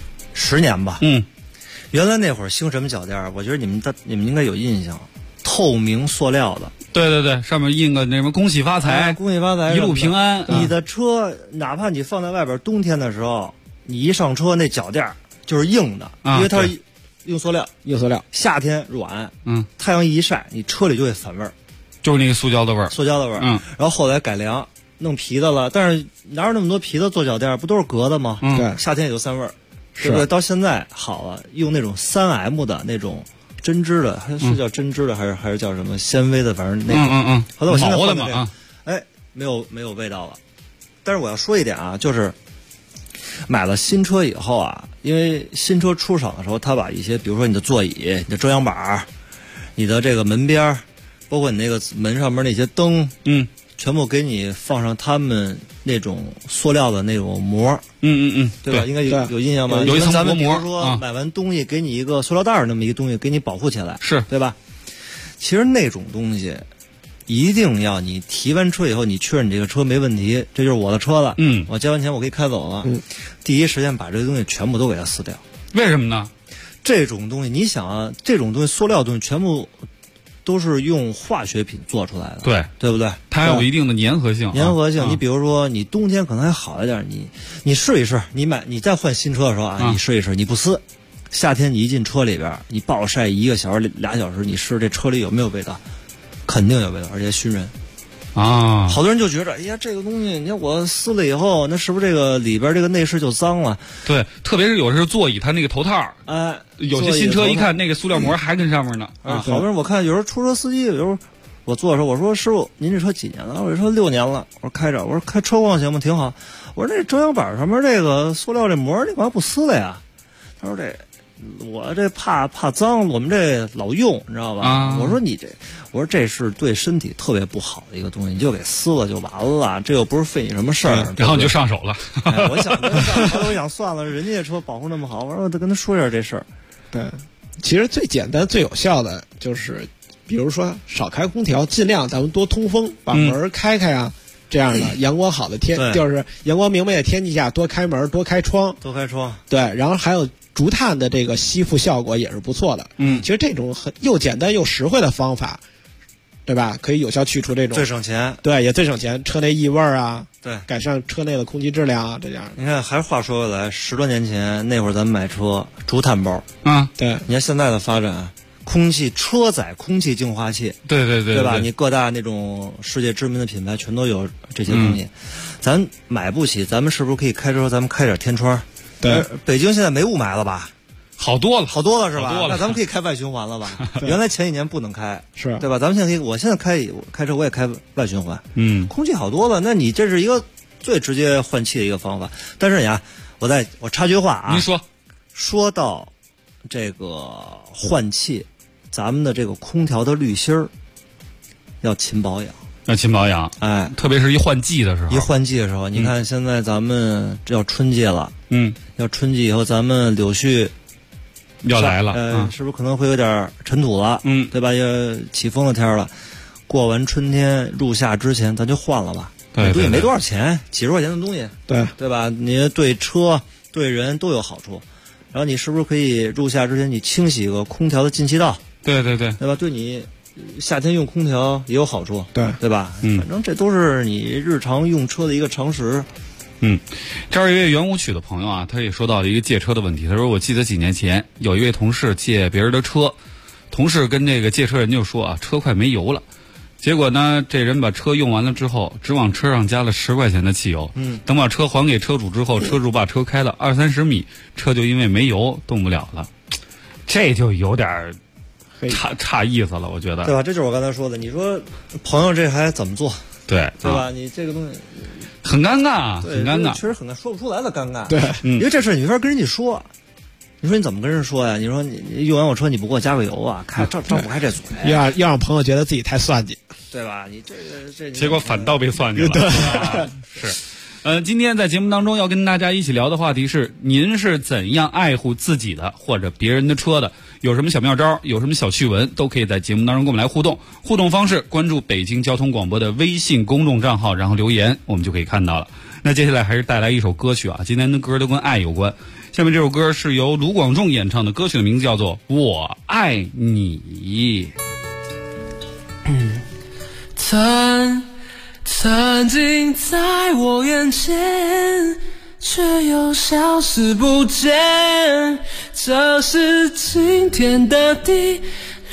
10年吧。原来那会儿兴什么脚垫？我觉得你们应该有印象。透明塑料的， 对，上面印个那什么恭喜发财，一路平安。 你的车哪怕你放在外边，冬天的时候，你一上车那脚垫就是硬的，因为它是硬塑料。夏天软，太阳一晒，你车里就会反味儿， 就是那个塑胶的味儿。 然后后来改良弄皮的了，但是哪有那么多皮的做脚垫？不都是革的吗？ 对， 夏天也就散味儿，对不对？到现在好了，用那种3M 的那种。针织的还是叫针织的，还是叫什么纤维的，反正那种。好了，我现在换的没有味道了。但是我要说一点啊，就是买了新车以后啊，因为新车出厂的时候，他把一些，比如说你的座椅、你的遮阳板、你的这个门边，包括你那个门上面那些灯，全部给你放上他们那种塑料的那种膜，对吧？应该有印象吧？ 有一层膜。 比如说买完东西给你一个塑料袋那么一个东西，给你保护起来， 是对吧？其实那种东西一定要你提完车以后，你确认你这个车没问题，这就是我的车了，我交完钱我可以开走了，第一时间把这个东西全部都给它撕掉。 为什么呢？ 这种东西你想啊，这种东西塑料东西全部都是用化学品做出来的，对不对？ 它有一定的粘合性。 你比如说，你冬天可能还好一点，你试一试，你再换新车的时候啊，你试一试，你不撕。夏天你一进车里边，你暴晒1个小时、2小时，你试这车里有没有味道？肯定有味道，而且熏人。好多人就觉着，哎呀，这个东西，你看我撕了以后，那是不是这个里边这个内饰就脏了？ 对，特别是有时候座椅它那个头套，有些新车一看那个塑料膜还跟上面呢。 好多人我看有时候出租车司机，有时候我坐的时候，我说师傅，您这车几年了？我这车6年了。我说开着，我说开车况行吗？挺好。我说那遮阳板上面这个塑料这膜，你干嘛不撕了呀？他说我这怕脏，我们这老用，你知道吧？我说我说这是对身体特别不好的一个东西，你就给撕了就完了，这又不是费你什么事儿。 然后你就上手了。 我想算了，人家车保护那么好，我说我得跟他说一下这事儿。 对，其实最简单最有效的就是，比如说少开空调，尽量咱们多通风，把门开啊。这样的阳光好的就是阳光明媚的天气下，多开门，多开窗。对，然后还有竹炭的这个吸附效果也是不错的。其实这种又简单又实惠的方法，对吧？可以有效去除这种最省钱。 对，也最省钱，车内异味啊， 对， 改善车内的空气质量啊，这样。 你看，还话说回来，10多年前那会儿咱们买车竹炭包， 对， 你看现在的发展。 车载空气净化器， 对吧？你各大那种世界知名的品牌全都有这些东西，咱买不起，咱们是不是可以开车？咱们开点天窗。 对， 北京现在没雾霾了吧？ 好多了是吧？那咱们可以开外循环了吧？原来前几年不能开， 是对吧？咱们现在可以，我现在开车我也开外循环，空气好多了。那你这是一个最直接换气的一个方法。但是呀，我插句话啊， 您说到这个换气，咱们的这个空调的滤芯儿要勤保养。 哎，特别是一换季的时候， 你看现在咱们要春季了，要春季以后，咱们柳絮要来了， 是不是可能会有点尘土了？对吧？要起风的天了，过完春天入夏之前，咱就换了吧。 对， 东西没多少钱，几十块钱的东西， 对吧？你对车对人都有好处。然后你是不是可以入夏之前你清洗个空调的进气道？ 对吧？对你夏天用空调也有好处，对吧？反正这都是你日常用车的一个常识。 这儿一位圆舞曲的朋友啊，他也说到了一个借车的问题。他说：“我记得几年前有一位同事借别人的车，同事跟这个借车人就说啊，车快没油了。结果呢，这人把车用完了之后，只往车上加了10块钱的汽油。等把车还给车主之后，车主把车开了20-30米，车就因为没油动不了了。这就有点差意思了，我觉得， 对吧？这就是我刚才说的。你说朋友这还怎么做？ 对吧？你这个东西很尴尬，很尴尬， 确实很尴尬，说不出来的尴尬。 对， 因为这事你没法跟人家说。你说你怎么跟人说呀？你说你用完我车你不给我加个油啊？张不开这嘴， 要让朋友觉得自己太算计， 对吧？你这结果反倒被算计了。 对， 是。今天在节目当中要跟大家一起聊的话题是：您是怎样爱护自己的或者别人的车的？有什么小妙招，有什么小趣闻，都可以在节目当中跟我们来互动。互动方式：关注北京交通广播的微信公众账号，然后留言，我们就可以看到了。那接下来还是带来一首歌曲啊，今天的歌都跟爱有关。下面这首歌是由卢广仲演唱的，歌曲的名字叫做《我爱你》。 曾经在我眼前，却又消失不见，这是今天的第6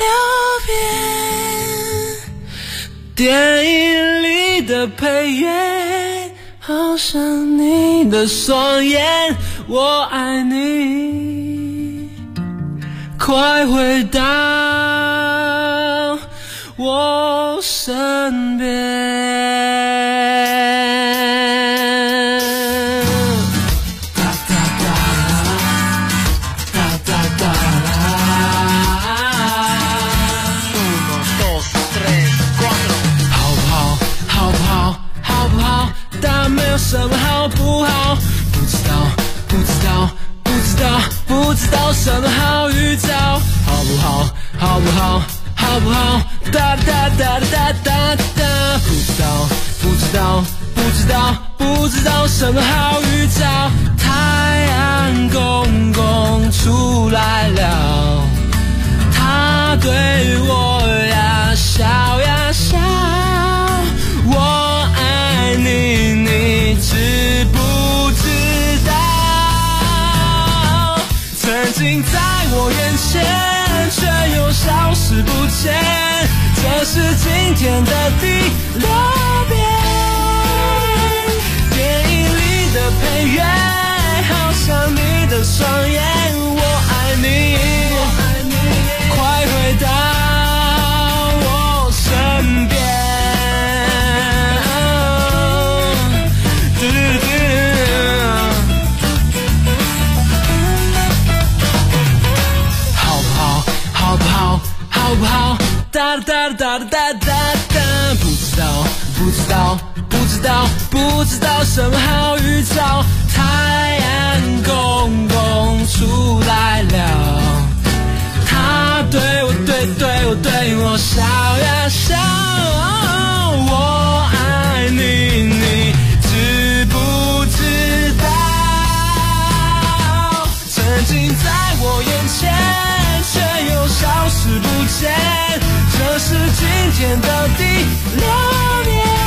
遍。电影里的配乐，好像你的双眼，我爱你，快回到我身边。但没有什么好不好，不知道什么好预兆，好不好，哒哒哒哒哒哒，不知道什么好预兆，太阳公公出来了，他对我呀笑呀笑，我爱你，你知不知道？曾经在我眼前，却又消失不见，这是今天的第6遍。电影里的配乐，好像你的双眼，我爱你，快回到我身边。好不好？哒哒哒哒哒哒哒，不知道什么好预兆，太阳公公出来了，他对我笑呀笑，我爱你，你知不知道？曾经在我眼前，却又消失不见，这是今天的第6遍。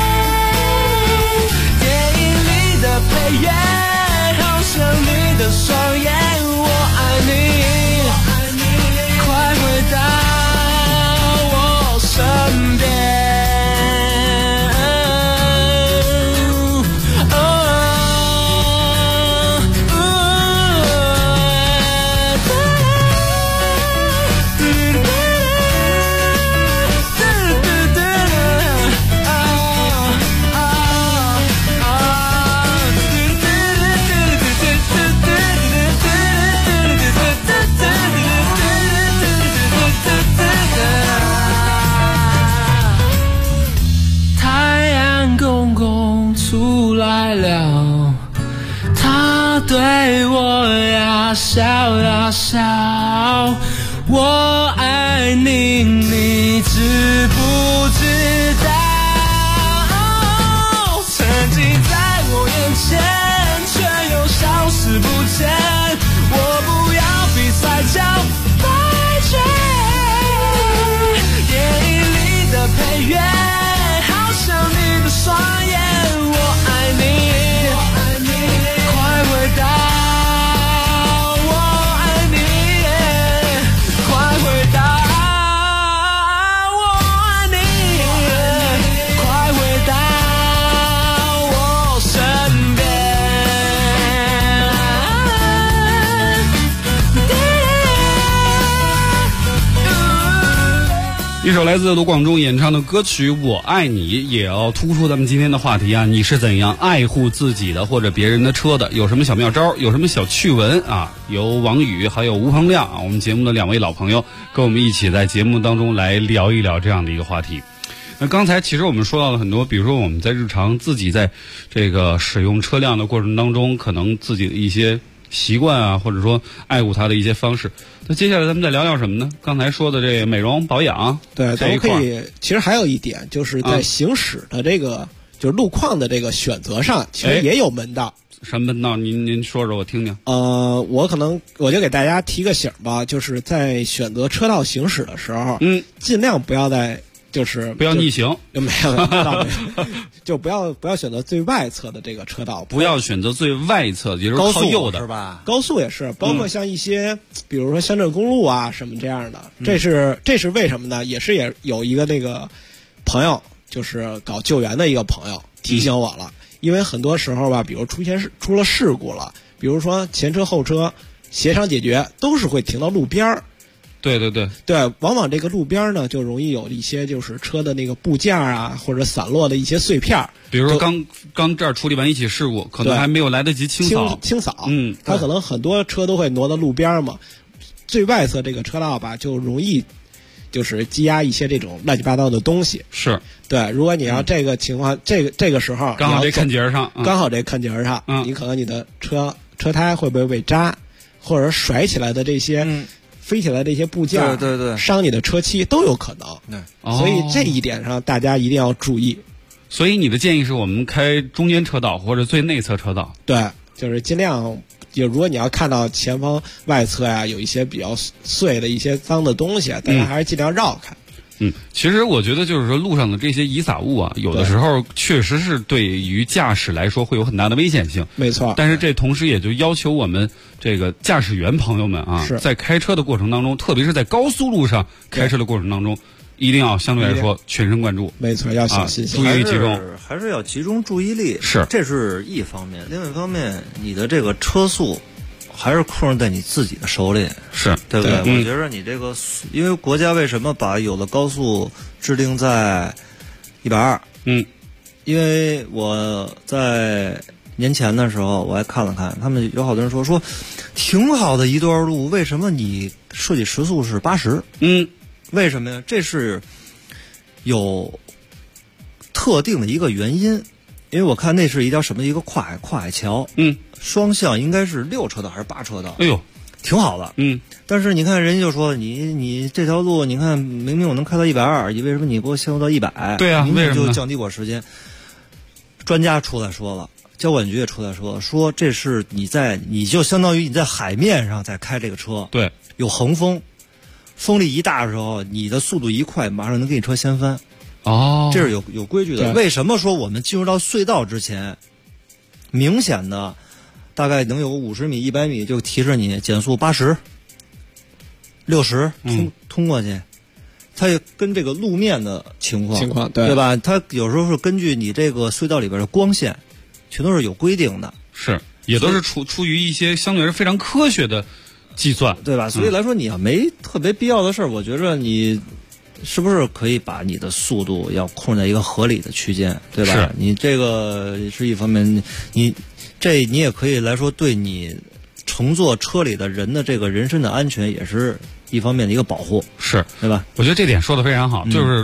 电影里的配乐，好像你的双眼，我爱你，快回到出来了，他对我呀笑呀笑，我爱你，你知不知道？曾经在我眼前，却又消失不见。我不要比赛叫白卷，电影里的配乐，好像你的双眼。我爱你，快回答。我爱你，快回答。我爱你，快回到我身边。 一首来自卢广仲演唱的歌曲《我爱你》，也要突出咱们今天的话题啊！你是怎样爱护自己的或者别人的车的？有什么小妙招？有什么小趣闻啊？由王宇还有吴鹏亮啊，我们节目的2位老朋友跟我们一起在节目当中来聊一聊这样的一个话题。那刚才其实我们说到了很多，比如说我们在日常自己在这个使用车辆的过程当中，可能自己的一些习惯啊，或者说爱护它的一些方式。那接下来咱们再聊聊什么呢？刚才说的这个美容保养， 对，咱们可以。其实还有一点，就是在行驶的这个，就是路况的这个选择上，其实也有门道。 什么门道？您说说我听听。 我就给大家提个醒吧，就是在选择车道行驶的时候，尽量不要在。就是不要逆行， 没有，就不要选择最外侧的这个车道， 不要选择最外侧，也就是靠右的， 是吧？ 高速也是，包括像一些，比如说乡镇公路啊什么这样的，这是为什么呢？也有一个那个朋友，就是搞救援的一个朋友提醒我了，因为很多时候吧，比如出了事故了，比如说前车后车协商解决，都是会停到路边儿。 对， 往往这个路边呢，就容易有一些就是车的那个部件啊，或者散落的一些碎片。 比如说刚这儿处理完一起事故，可能还没有来得及清扫， 它可能很多车都会挪到路边嘛。最外侧这个车道吧，就容易就是积压一些这种乱七八糟的东西。 是对，如果你要这个情况，这个时候刚好这看节上， 你可能你的车胎会不会被扎，或者甩起来的这些。飞起来的一些部件， 对， 伤你的车漆都有可能。所以这一点上大家一定要注意。 所以你的建议是我们开中间车道或者最内侧车道。 对，就是尽量，如果你要看到前方外侧呀有一些比较碎的一些脏的东西，大家还是尽量绕开。 其实我觉得就是说路上的这些遗撒物啊，有的时候确实是对于驾驶来说会有很大的危险性。 没错。 但是这同时也就要求我们这个驾驶员朋友们啊，在开车的过程当中，特别是在高速路上开车的过程当中，一定要相对来说全神贯注。 没错，要小心， 注意力集中， 还是要集中注意力。 是， 这是一方面。另外一方面，你的这个车速还是控制在你自己的手里， 是对不对？我觉得你这个，因为国家为什么把有的高速制定在120？因为我在年前的时候我还看了看，他们有好多人说挺好的一段路，为什么你设计时速是80？为什么呀？这是有特定的一个原因，因为我看那是一条什么一个跨海桥，双向应该是6车道还是8车道？ 哎呦， 挺好的。但是你看人家就说你这条路，你看明明我能开到120，你为什么你给我限速到100？ 对啊，为什么就降低我时间？专家出来说了，交管局也出来说这是你就相当于你在海面上在开这个车， 对， 有横风，风力一大的时候，你的速度一快，马上能给你车掀翻。这是有规矩的。为什么说我们进入到隧道之前，明显的大概能有50米、100米就提示你减速80、60通过去。它也跟这个路面的情况对吧？它有时候是根据你这个隧道里边的光线，全都是有规定的， 是也都是出于一些相对是非常科学的计算， 对吧？所以来说，你要没特别必要的事儿，我觉着你是不是可以把你的速度要控制在一个合理的区间，对吧？ 是你这个是一方面，你也可以来说，对你乘坐车里的人的这个人身的安全也是一方面的一个保护， 是， 对吧？ 我觉得这点说的非常好，就是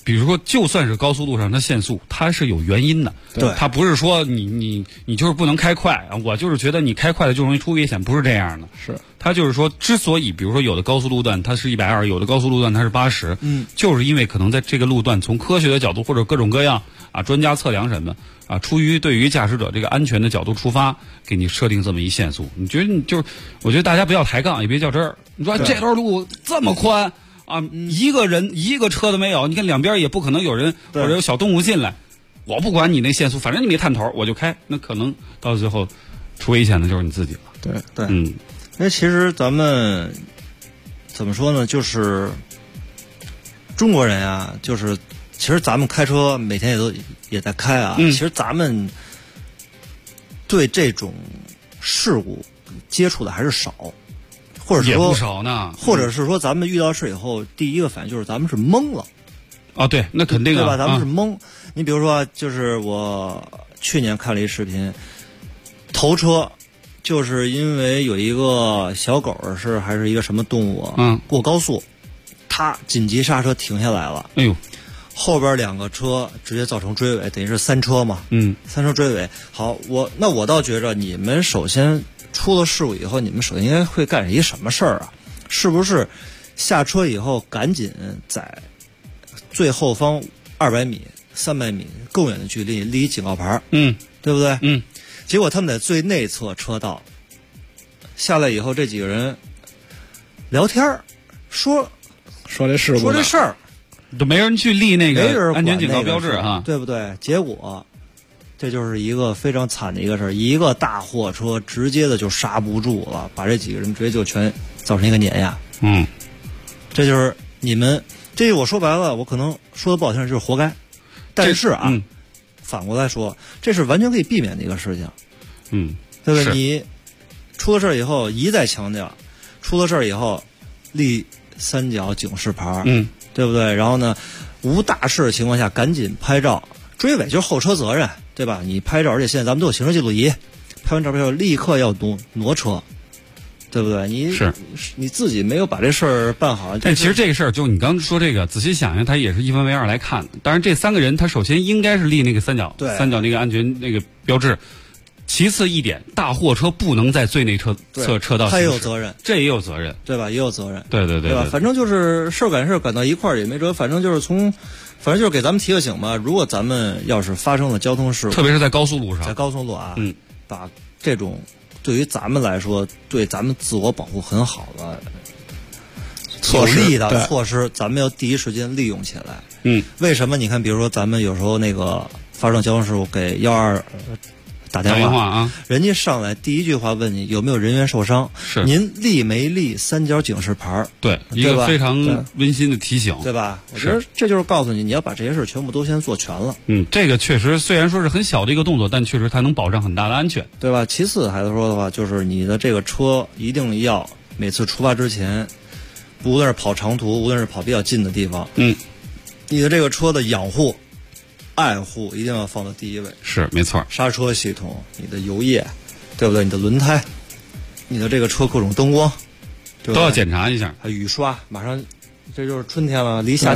比如说，就算是高速路上它限速，它是有原因的。 对， 它不是说你就是不能开快，我就是觉得你开快了就容易出危险，不是这样的。 是， 它就是说，之所以比如说有的高速路段它是120，有的高速路段它是80，就是因为可能在这个路段从科学的角度或者各种各样啊专家测量什么啊，出于对于驾驶者这个安全的角度出发，给你设定这么一限速。你觉得我觉得大家不要抬杠，也别较真儿。你说这段路这么宽。啊，一个人一个车都没有，你看两边也不可能有人或者有小动物进来，我不管你那限速，反正你没探头，我就开，那可能到最后出危险的就是你自己了。 对，因为其实咱们怎么说呢，就是中国人啊，就是其实咱们开车每天也在开啊，其实咱们对这种事故接触的还是少。或者说也不少呢， 或者是说咱们遇到事以后，第一个反应就是咱们是懵了。 啊，对，那肯定啊， 对吧？咱们是懵。你比如说，就是我去年看了一视频，头车就是因为有一个小狗还是一个什么动物，过高速，它紧急刹车停下来了。 哎呦， 后边2个车直接造成追尾，等于是3车嘛。3车追尾。好，我倒觉着你们首先。出了事故以后，你们首先应该会干一什么事儿啊？是不是下车以后赶紧在最后方200米、300米更远的距离立警告牌？对不对？结果他们在最内侧车道下来以后，这几个人聊天说这事故， 说这事儿， 都没人去立那个安全警告标志啊， 对不对？结果。这就是一个非常惨的一个事儿，一个大货车直接的就刹不住了，把这几个人直接就全造成一个碾压。这就是你们，这我说白了，我可能说的不好听，就是活该。但是啊，反过来说，这是完全可以避免的一个事情。对不对？你出了事儿以后一再强调，出了事儿以后立3角警示牌，对不对？然后呢，无大事的情况下赶紧拍照，追尾就是后车责任。对吧？你拍照，而且现在咱们都有行车记录仪，拍完照片后立刻要挪车，对不对？你自己没有把这事儿办好。 但其实这个事儿，就你刚说这个，仔细想想，它也是一分为二来看。当然，这3个人他首先应该是立那个3角那个安全那个标志。其次一点，大货车不能在最内侧车道行驶， 他也有责任， 这也有责任， 对吧？也有责任， 对吧？反正就是事儿赶到一块儿也没辙，反正就是给咱们提个醒吧。如果咱们要是发生了交通事故， 特别是在高速路上， 在高速路啊，把这种对于咱们来说，对咱们自我保护很好的有利的措施，咱们要第一时间利用起来。为什么？你看，比如说咱们有时候那个发生交通事故给122打电话啊， 人家上来第一句话问你有没有人员受伤， 是您立没立3角警示牌？ 对，一个非常温馨的提醒， 对吧？我觉得这就是告诉你，你要把这些事全部都先做全了。 这个确实虽然说是很小的一个动作，但确实它能保障很大的安全， 对吧？其次还是说的话，就是你的这个车一定要每次出发之前，无论是跑长途，无论是跑比较近的地方，你的这个车的养护。爱护一定要放到第一位， 是没错。 刹车系统、你的油液，对不对？你的轮胎、你的这个车各种灯光， 都要检查一下。 还雨刷，马上这就是春天了，离夏